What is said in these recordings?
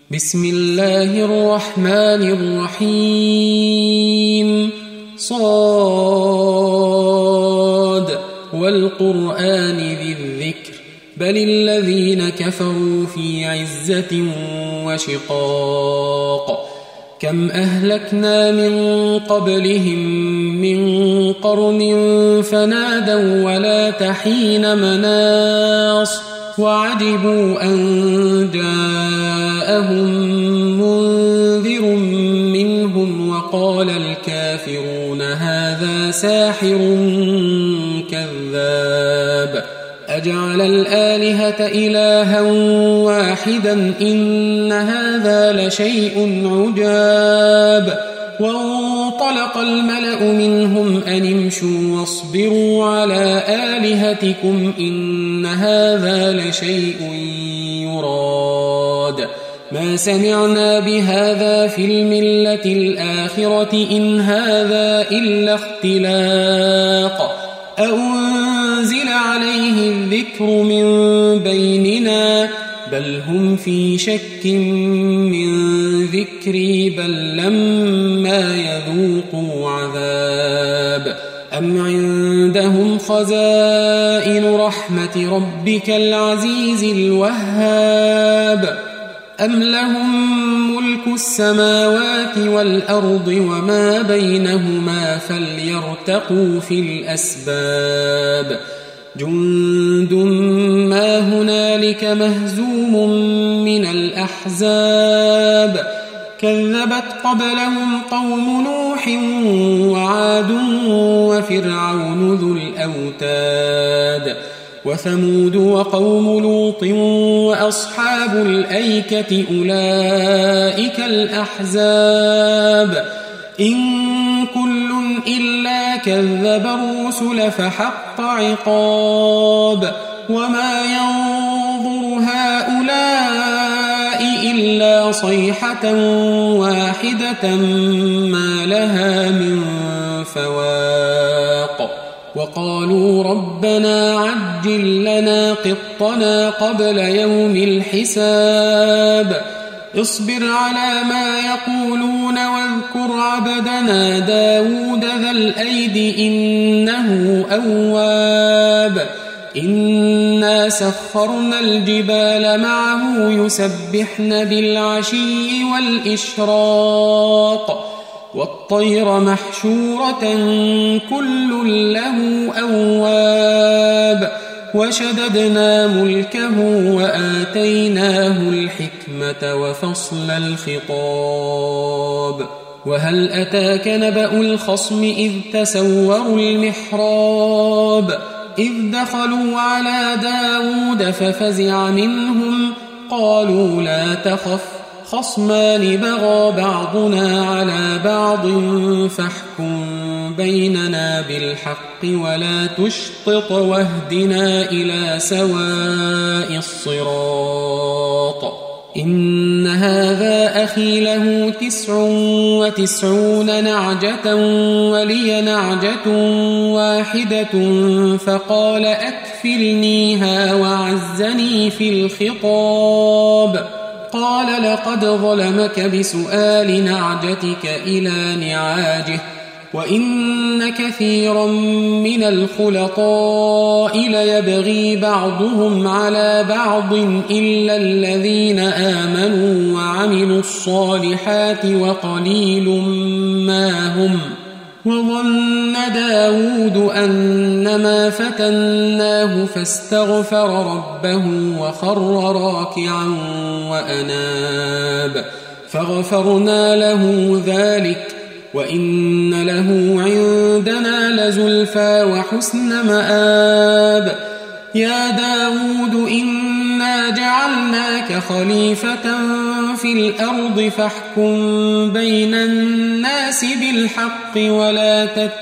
بسم الله الرحمن الرحيم صاد والقرآن ذي الذكر بل الذين كفروا في عزة وشقاق كم أهلكنا من قبلهم من قرن فنادوا ولا تحين مناص وعجبوا أن جاءهم منذر منهم وقال الكافرون هذا ساحر كذاب أجعل الآلهة إلها واحدا إن هذا لشيء عجاب وانطلق الملأ منهم أن امشوا واصبروا على آلهتكم إن هذا لشيء يراد ما سمعنا بهذا في الملة الآخرة إن هذا إلا اختلاق أأنزل عليه الذكر من بيننا بل هم في شك من ذكري بل لما يذوقوا عذاب أم عندهم خزائن رحمة ربك العزيز الوهاب أم لهم ملك السماوات والأرض وما بينهما فليرتقوا في الأسباب جند ما هنالك مهزوم من الأحزاب كذبت قبلهم قوم نوح وعاد وفرعون ذو الأوتاد وثمود وقوم لوط وأصحاب الأيكة أولئك الأحزاب إن كل إلا كذب الرسل فحق عقاب وما ينظر هؤلاء إلا صيحة واحدة ما لها من فواق وقالوا ربنا عجل لنا قطنا قبل يوم الحساب اصبر على ما يقولون واذكر عبدنا داود ذا الأيد إنه أواب إنا سخرنا الجبال معه يسبحن بالعشي والإشراق والطير محشورة كل له أواب وشددنا ملكه وآتيناه الحكمة وفصل الخطاب وهل أتاك نبأ الخصم إذ تسوروا المحراب إذ دخلوا على داود ففزع منهم قالوا لا تخف خصمان بغى بعضنا على بعض فاحكم بيننا بالحق ولا تشطط واهدنا إلى سواء الصراط إن هذا أخي له 99 نعجة ولي نعجة واحدة فقال أكفلنيها وعزني في الخطاب قال لقد ظلمك بسؤال نعجتك إلى نعاجه وإن كثيرا من الخلطاء ليبغي بعضهم على بعض إلا الذين آمنوا وعملوا الصالحات وقليل ما هم وظن داود أنما فتناه فاستغفر ربه وخر راكعا وأناب فغفرنا له ذلك وإن له عندنا لزلفى وحسن مآب يا داود إنا جعلناك خليفة في الأرض فاحكم بين الناس بالحق ولا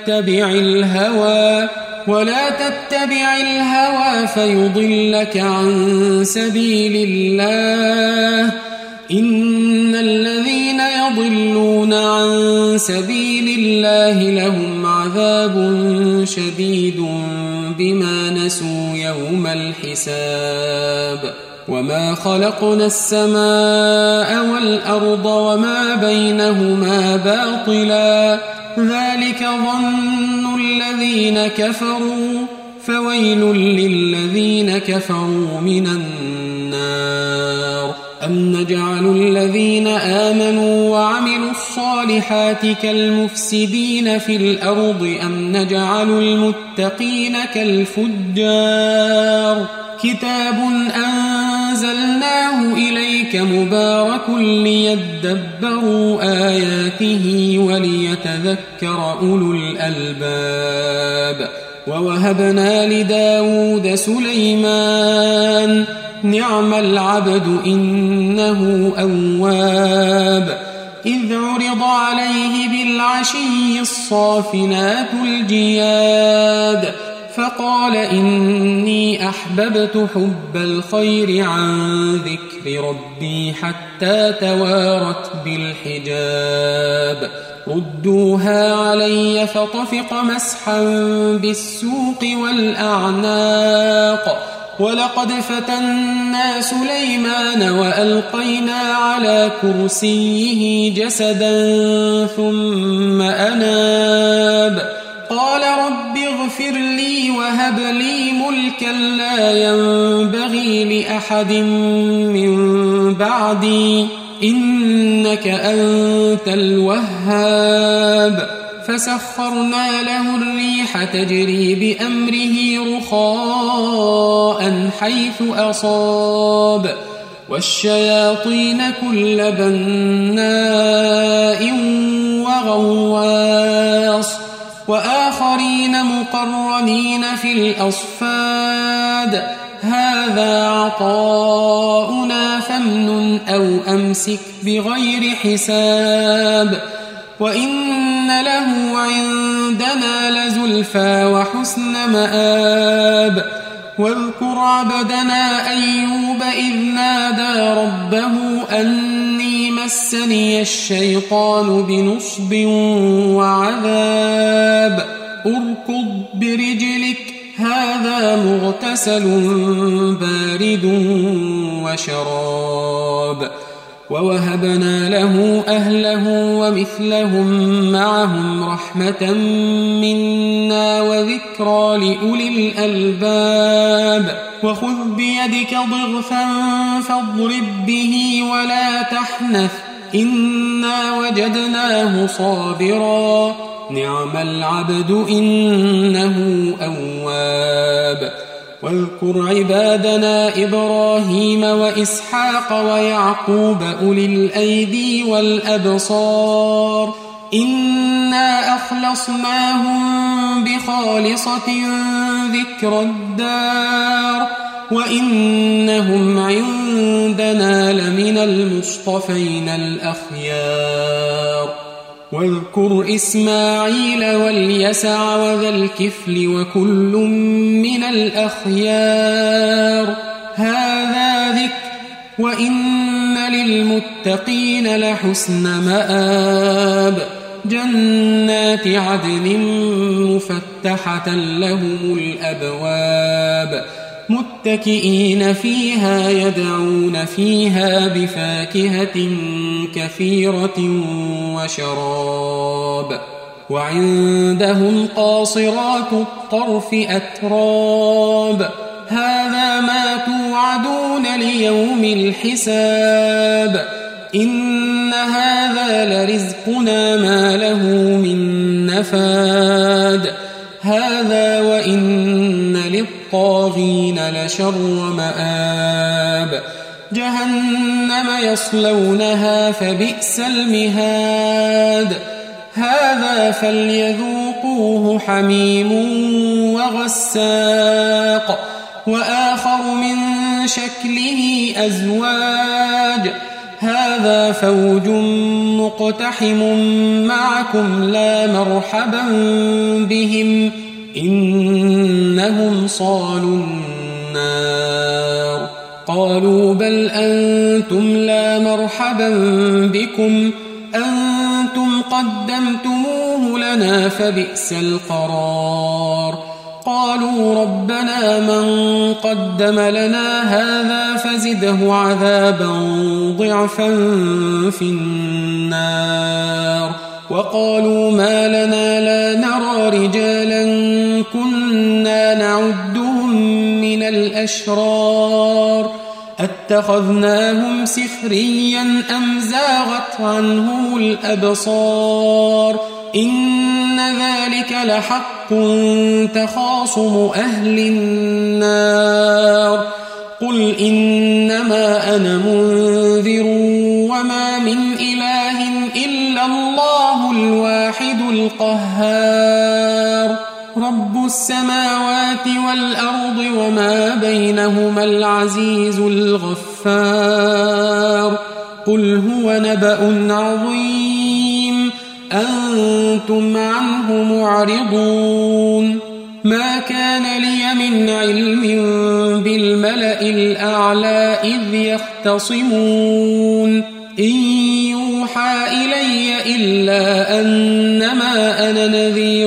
تتبع الهوى فيضلك عن سبيل الله إن الذين يضلون عن سبيل الله لهم عذاب شديد بما نسوا يوم الحساب وما خلقنا السماء والأرض وما بينهما باطلا ذلك ظن الذين كفروا فويل للذين كفروا من النار أم نجعل الذين آمنوا وعملوا الصالحات كالمفسدين في الأرض أم نجعل المتقين كالفجار كتاب أنزلناه إليك مبارك ليدبروا آياته وليتذكر أولو الألباب ووهبنا لداود سليمان نعم العبد إنه أواب إذ عرض عليه بالعشي الصافنات الجياد فقال إني أحببت حب الخير عن ذكر ربي حتى توارت بالحجاب ردوها علي فطفق مسحا بالسوق والأعناق ولقد فتنا سليمان وألقينا على كرسيه جسدا ثم أناب قال رب اغفر لي وهب لي ملكا لا ينبغي لأحد من بعدي إنك أنت الوهاب فسخرنا له الريح تجري بأمره رخاء حيث أصاب والشياطين كل بناء وغواص وآخرين مقرنين في الأصفاد هذا عطاؤنا فامنن أو أمسك بغير حساب وإن له عندنا لزلفى وحسن مآب واذكر عبدنا أيوب إذ نادى ربه أني مسني الشيطان بنصب وعذاب اركض برجلك هذا مغتسل بارد وشراب ووهبنا له أهله ومثلهم معهم رحمة منا وذكرى لأولي الألباب وخذ بيدك ضغثا فاضرب به ولا تحنث إنا وجدناه صابرا نعم العبد إنه أواب واذكر عبادنا إبراهيم وإسحاق ويعقوب أولي الأيدي والأبصار إنا أخلصناهم بخالصة ذكر الدار وإنهم عندنا لمن المصطفين الأخيار واذكر إسماعيل واليسع وذا الكفل وكل من الأخيار هذا ذكر وإن للمتقين لحسن مآب جنات عدن مفتحة لهم الأبواب متكئين فيها يدعون فيها بفاكهة كثيرة وشراب وعندهم قاصرات الطرف أتراب هذا ما توعدون ليوم الحساب إن هذا لرزقنا ما له من نفاد هذا وإن للطاغين لشر مآب جهنم يصلونها فبئس المهاد هذا فليذوقوه حميم وغساق وآخر من شكله أزواج هذا فوج مقتحم معكم لا مرحبا بهم إنهم صالوا النار قالوا بل أنتم لا مرحبا بكم أنتم قدمتموه لنا فبئس القرار قالوا ربنا من قدم لنا هذا فزده عذابا ضعفا في النار وقالوا ما لنا لا نرى رجالا كنا نعدهم من الأشرار أتخذناهم سخريا أم زاغت عنهم الأبصار إن ذلك لحق تخاصم أهل النار قل إنما أنا منذر وما من إله إلا الله الواحد القهار رب السماوات والأرض وما بينهما العزيز الغفار قل هو نبأ عظيم أنتم عنه معرضون ما كان لي من علم بالملأ الأعلى إذ يختصمون إن يوحى إلي إلا أنما أنا نذير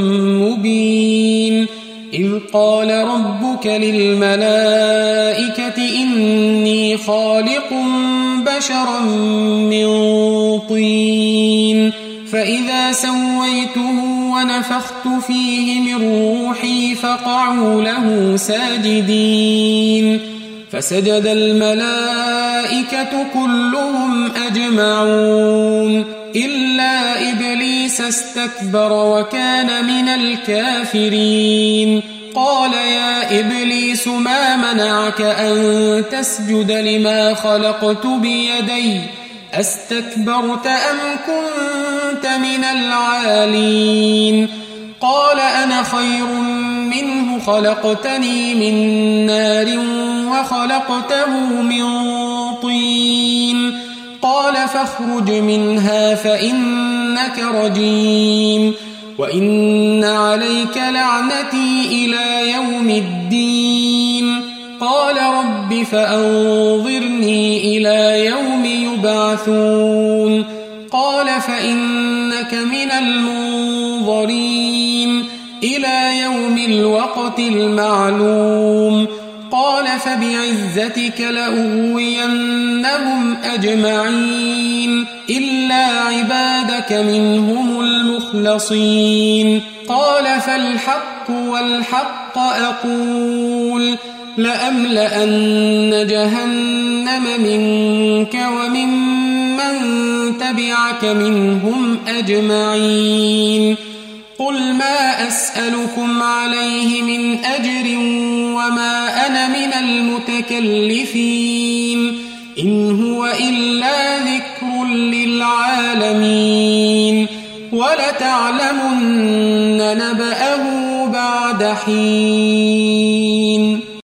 مبين إذ قال ربك للملائكة إني خالق بشرا من طين فإذا سويته ونفخت فيه من روحي فقعوا له ساجدين فسجد الملائكة كلهم أجمعون إلا إبليس استكبر وكان من الكافرين قال يا إبليس ما منعك أن تسجد لما خلقت بيدي أستكبرت أم كنت من العالين قال أنا خير منه خلقتني من نار وخلقته من طين قال فاخرج منها فإنك رجيم وإن عليك لعنتي إلى يوم الدين قال رب فأنظرني إلى يوم يبعثون قال فإنك من المنظرين إلى يوم الوقت المعلوم قال فبعزتك لأغوينهم أجمعين إلا عبادك منهم المخلصين قال فالحق والحق أقول لأملأن جهنم منك وممن تبعك منهم أجمعين قل ما أسألكم عليه من أجر وما أنا من المتكلفين إن هو إلا ذكر للعالمين ولتعلمن نبأه بعد حين